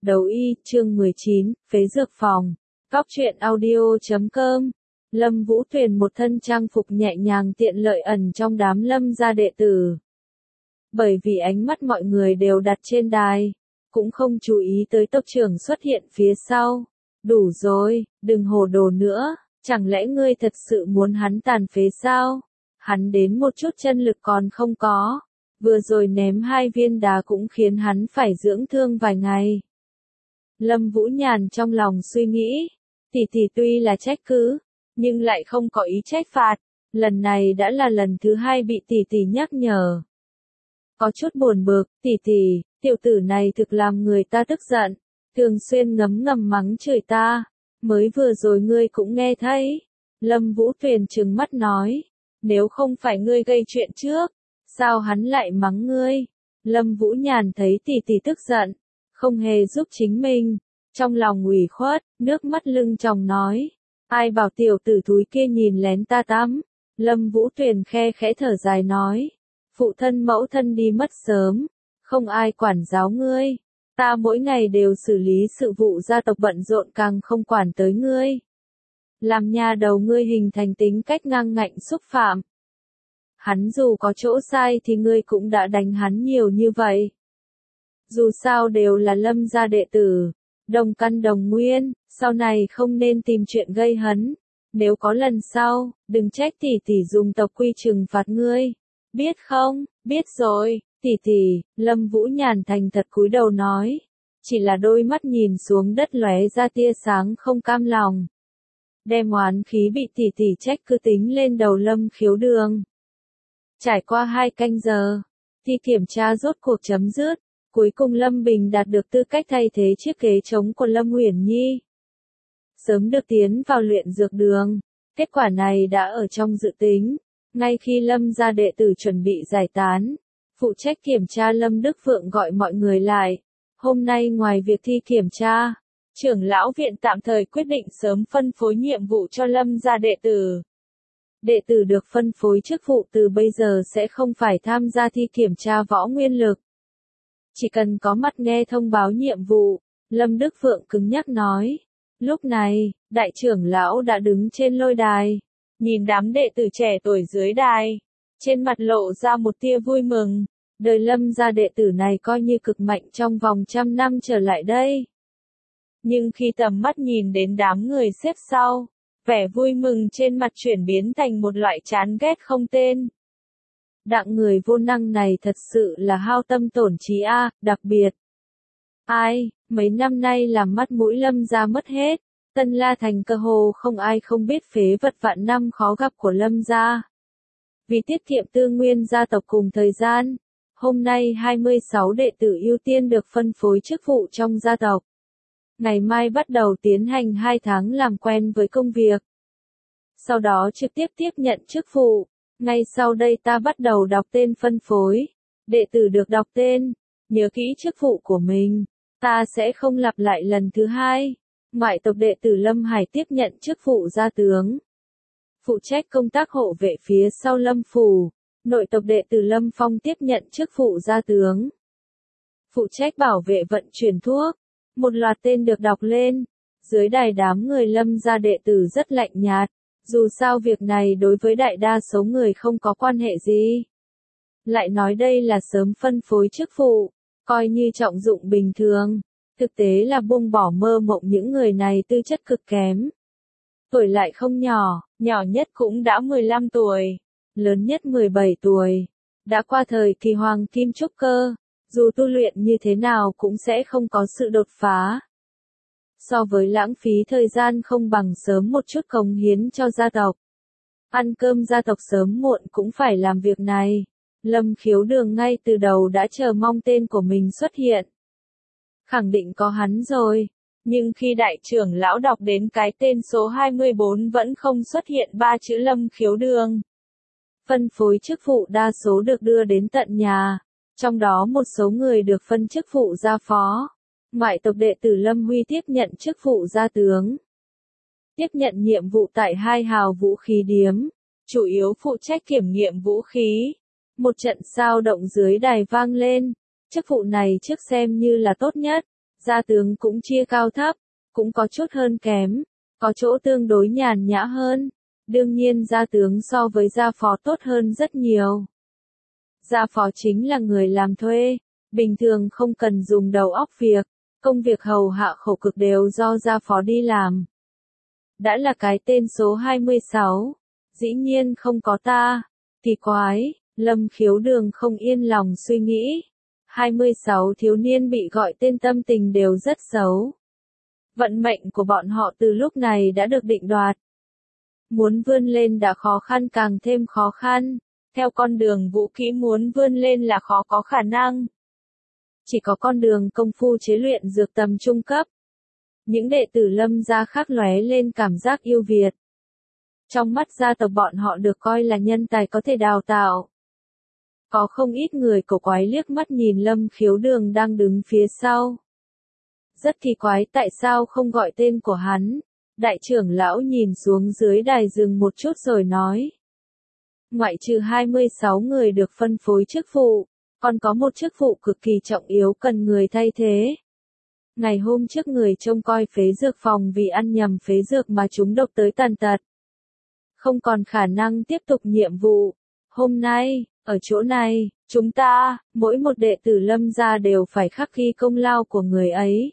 Đấu y, chương 19, phế dược phòng. Góc truyện audio.com. Lâm Vũ Tuyền một thân trang phục nhẹ nhàng tiện lợi ẩn trong đám Lâm gia đệ tử. Bởi vì ánh mắt mọi người đều đặt trên đài, cũng không chú ý tới tộc trưởng xuất hiện phía sau. Đủ rồi, đừng hồ đồ nữa, chẳng lẽ ngươi thật sự muốn hắn tàn phế sao? Hắn đến một chút chân lực còn không có, vừa rồi ném 2 viên đá cũng khiến hắn phải dưỡng thương vài ngày. Lâm Vũ Nhàn trong lòng suy nghĩ, tỷ tỷ tuy là trách cứ, nhưng lại không có ý trách phạt, lần này đã là lần thứ 2 bị tỷ tỷ nhắc nhở. Có chút buồn bực, tỷ tỷ, tiểu tử này thực làm người ta tức giận, thường xuyên ngấm ngầm mắng chửi ta, mới vừa rồi ngươi cũng nghe thấy. Lâm Vũ Tuyền trừng mắt nói, nếu không phải ngươi gây chuyện trước, sao hắn lại mắng ngươi? Lâm Vũ Nhàn thấy tỷ tỷ tức giận, không hề giúp chính mình, trong lòng ủy khuất, nước mắt lưng tròng nói, ai bảo tiểu tử thúi kia nhìn lén ta tắm. Lâm Vũ Tuyền khe khẽ thở dài nói, phụ thân mẫu thân đi mất sớm, không ai quản giáo ngươi, ta mỗi ngày đều xử lý sự vụ gia tộc bận rộn càng không quản tới ngươi. Làm nhà đầu ngươi hình thành tính cách ngang ngạnh xúc phạm. Hắn dù có chỗ sai thì ngươi cũng đã đánh hắn nhiều như vậy. Dù sao đều là Lâm gia đệ tử, đồng căn đồng nguyên, sau này không nên tìm chuyện gây hấn. Nếu có lần sau, đừng trách tỷ tỷ dùng tộc quy trừng phạt ngươi. Biết không? Biết rồi, tỷ tỷ. Lâm Vũ Nhàn thành thật cúi đầu nói. Chỉ là đôi mắt nhìn xuống đất lóe ra tia sáng không cam lòng. Đem oán khí bị tỷ tỷ trách cứ tính lên đầu Lâm Khiếu Đường. Trải qua 2 canh giờ, thi kiểm tra rốt cuộc chấm dứt. Cuối cùng Lâm Bình đạt được tư cách thay thế chiếc ghế trống của Lâm Uyển Nhi. Sớm được tiến vào luyện dược đường, kết quả này đã ở trong dự tính. Ngay khi Lâm gia đệ tử chuẩn bị giải tán, phụ trách kiểm tra Lâm Đức Vượng gọi mọi người lại. Hôm nay ngoài việc thi kiểm tra, trưởng lão viện tạm thời quyết định sớm phân phối nhiệm vụ cho Lâm gia đệ tử. Đệ tử được phân phối chức vụ từ bây giờ sẽ không phải tham gia thi kiểm tra võ nguyên lực. Chỉ cần có mặt nghe thông báo nhiệm vụ, Lâm Đức Vượng cứng nhắc nói. Lúc này, đại trưởng lão đã đứng trên lôi đài, nhìn đám đệ tử trẻ tuổi dưới đài, trên mặt lộ ra một tia vui mừng, đời Lâm gia đệ tử này coi như cực mạnh trong vòng 100 năm trở lại đây. Nhưng khi tầm mắt nhìn đến đám người xếp sau, vẻ vui mừng trên mặt chuyển biến thành một loại chán ghét không tên. Đặng người vô năng này thật sự là hao tâm tổn trí a, đặc biệt. Ai, mấy năm nay làm mắt mũi Lâm gia mất hết, Tân La Thành cơ hồ không ai không biết phế vật vạn năm khó gặp của Lâm gia. Vì tiết kiệm tư nguyên gia tộc cùng thời gian, hôm nay 26 đệ tử ưu tiên được phân phối chức vụ trong gia tộc. Ngày mai bắt đầu tiến hành 2 tháng làm quen với công việc. Sau đó trực tiếp tiếp nhận chức vụ. Ngay sau đây ta bắt đầu đọc tên phân phối. Đệ tử được đọc tên, nhớ kỹ chức vụ của mình. Ta sẽ không lặp lại lần thứ 2. Ngoại tộc đệ tử Lâm Hải tiếp nhận chức vụ gia tướng. Phụ trách công tác hộ vệ phía sau Lâm Phủ. Nội tộc đệ tử Lâm Phong tiếp nhận chức vụ gia tướng. Phụ trách bảo vệ vận chuyển thuốc. Một loạt tên được đọc lên. Dưới đài đám người Lâm gia đệ tử rất lạnh nhạt. Dù sao việc này đối với đại đa số người không có quan hệ gì. Lại nói đây là sớm phân phối chức vụ, coi như trọng dụng bình thường. Thực tế là buông bỏ mơ mộng những người này tư chất cực kém. Tuổi lại không nhỏ, nhỏ nhất cũng đã 15 tuổi, lớn nhất 17 tuổi. Đã qua thời kỳ hoàng kim trúc cơ, dù tu luyện như thế nào cũng sẽ không có sự đột phá. So với lãng phí thời gian không bằng sớm một chút cống hiến cho gia tộc. Ăn cơm gia tộc sớm muộn cũng phải làm việc này. Lâm Khiếu Đường ngay từ đầu đã chờ mong tên của mình xuất hiện. Khẳng định có hắn rồi. Nhưng khi đại trưởng lão đọc đến cái tên số 24 vẫn không xuất hiện 3 chữ Lâm Khiếu Đường. Phân phối chức vụ đa số được đưa đến tận nhà. Trong đó một số người được phân chức vụ gia phó. Ngoại tộc đệ tử Lâm Huy tiếp nhận chức vụ gia tướng. Tiếp nhận nhiệm vụ tại 2 hào vũ khí điếm, chủ yếu phụ trách kiểm nghiệm vũ khí. Một trận sao động dưới đài vang lên, chức vụ này trước xem như là tốt nhất, Gia tướng cũng chia cao thấp, cũng có chút hơn kém, có chỗ tương đối nhàn nhã hơn. Đương nhiên gia tướng so với gia phó tốt hơn rất nhiều. Gia phó chính là người làm thuê, bình thường không cần dùng đầu óc việc, công việc hầu hạ khổ cực đều do gia phó đi làm. Đã là cái tên số 26, dĩ nhiên không có ta, thì quái, Lâm Khiếu Đường không yên lòng suy nghĩ. 26 thiếu niên bị gọi tên tâm tình đều rất xấu. Vận mệnh của bọn họ từ lúc này đã được định đoạt. Muốn vươn lên đã khó khăn càng thêm khó khăn, theo con đường vũ kỹ muốn vươn lên là khó có khả năng. Chỉ có con đường công phu chế luyện dược tầm trung cấp. Những đệ tử Lâm gia khác lóe lên cảm giác yêu Việt. Trong mắt gia tộc bọn họ được coi là nhân tài có thể đào tạo. Có không ít người cổ quái liếc mắt nhìn Lâm Khiếu Đường đang đứng phía sau. Rất kỳ quái tại sao không gọi tên của hắn. Đại trưởng lão nhìn xuống dưới đài dừng một chút rồi nói. Ngoại trừ 26 người được phân phối chức vụ, còn có một chức vụ cực kỳ trọng yếu cần người thay thế. Ngày hôm trước người trông coi phế dược phòng vì ăn nhầm phế dược mà trúng độc tới tàn tật. Không còn khả năng tiếp tục nhiệm vụ. Hôm nay, ở chỗ này, chúng ta, mỗi một đệ tử Lâm gia đều phải khắc ghi công lao của người ấy.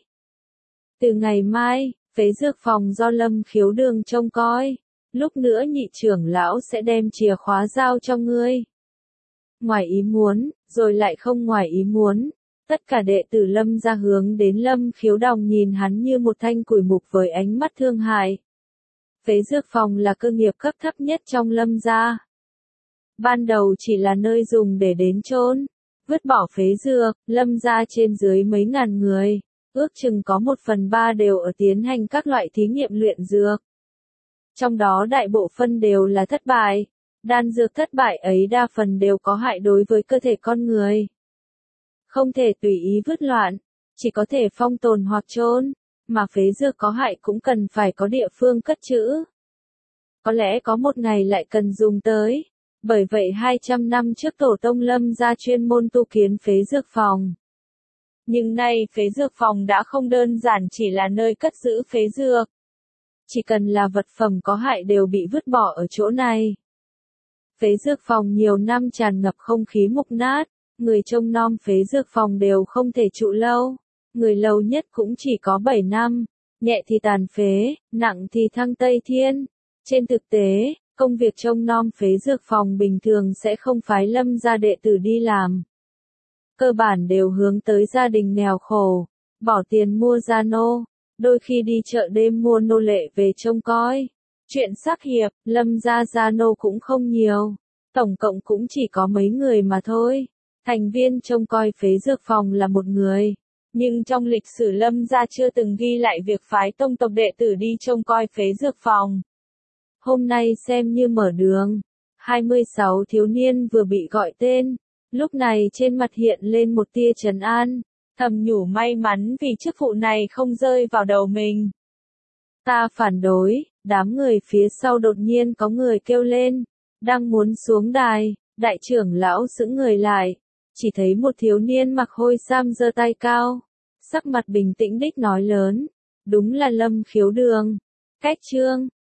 Từ ngày mai, phế dược phòng do Lâm Khiếu Đường trông coi. Lúc nữa nhị trưởng lão sẽ đem chìa khóa giao cho ngươi. Ngoài ý muốn, rồi lại không ngoài ý muốn. Tất cả đệ tử Lâm gia hướng đến Lâm Khiếu Đòng nhìn hắn như một thanh củi mục với ánh mắt thương hại. Phế dược phòng là cơ nghiệp cấp thấp nhất trong Lâm gia. Ban đầu chỉ là nơi dùng để đến chôn, vứt bỏ phế dược, Lâm gia trên dưới mấy ngàn người, ước chừng có 1/3 đều ở tiến hành các loại thí nghiệm luyện dược. Trong đó đại bộ phân đều là thất bại, đan dược thất bại ấy đa phần đều có hại đối với cơ thể con người. Không thể tùy ý vứt loạn, chỉ có thể phong tồn hoặc chôn, mà phế dược có hại cũng cần phải có địa phương cất trữ. Có lẽ có một ngày lại cần dùng tới, bởi vậy 200 năm trước tổ tông Lâm gia chuyên môn tu kiến phế dược phòng. Nhưng nay phế dược phòng đã không đơn giản chỉ là nơi cất giữ phế dược. Chỉ cần là vật phẩm có hại đều bị vứt bỏ ở chỗ này. Phế dược phòng nhiều năm tràn ngập không khí mục nát, người trông nom phế dược phòng đều không thể trụ lâu, người lâu nhất cũng chỉ có 7 năm, nhẹ thì tàn phế, nặng thì thăng Tây Thiên. Trên thực tế, công việc trông nom phế dược phòng bình thường sẽ không phái Lâm gia đệ tử đi làm. Cơ bản đều hướng tới gia đình nghèo khổ, bỏ tiền mua gia nô, đôi khi đi chợ đêm mua nô lệ về trông coi. Chuyện sắc hiệp, Lâm gia gia nô cũng không nhiều, tổng cộng cũng chỉ có mấy người mà thôi. Thành viên trông coi phế dược phòng là một người, nhưng trong lịch sử Lâm gia chưa từng ghi lại việc phái tông tộc đệ tử đi trông coi phế dược phòng. Hôm nay xem như mở đường, 26 thiếu niên vừa bị gọi tên, lúc này trên mặt hiện lên một tia trấn an, thầm nhủ may mắn vì chức vụ này không rơi vào đầu mình. Ta phản đối, đám người phía sau đột nhiên có người kêu lên, đang muốn xuống đài, đại trưởng lão sững người lại, chỉ thấy một thiếu niên mặc hôi sam giơ tay cao, sắc mặt bình tĩnh đích nói lớn, đúng là Lâm Khiếu Đường. Cách chương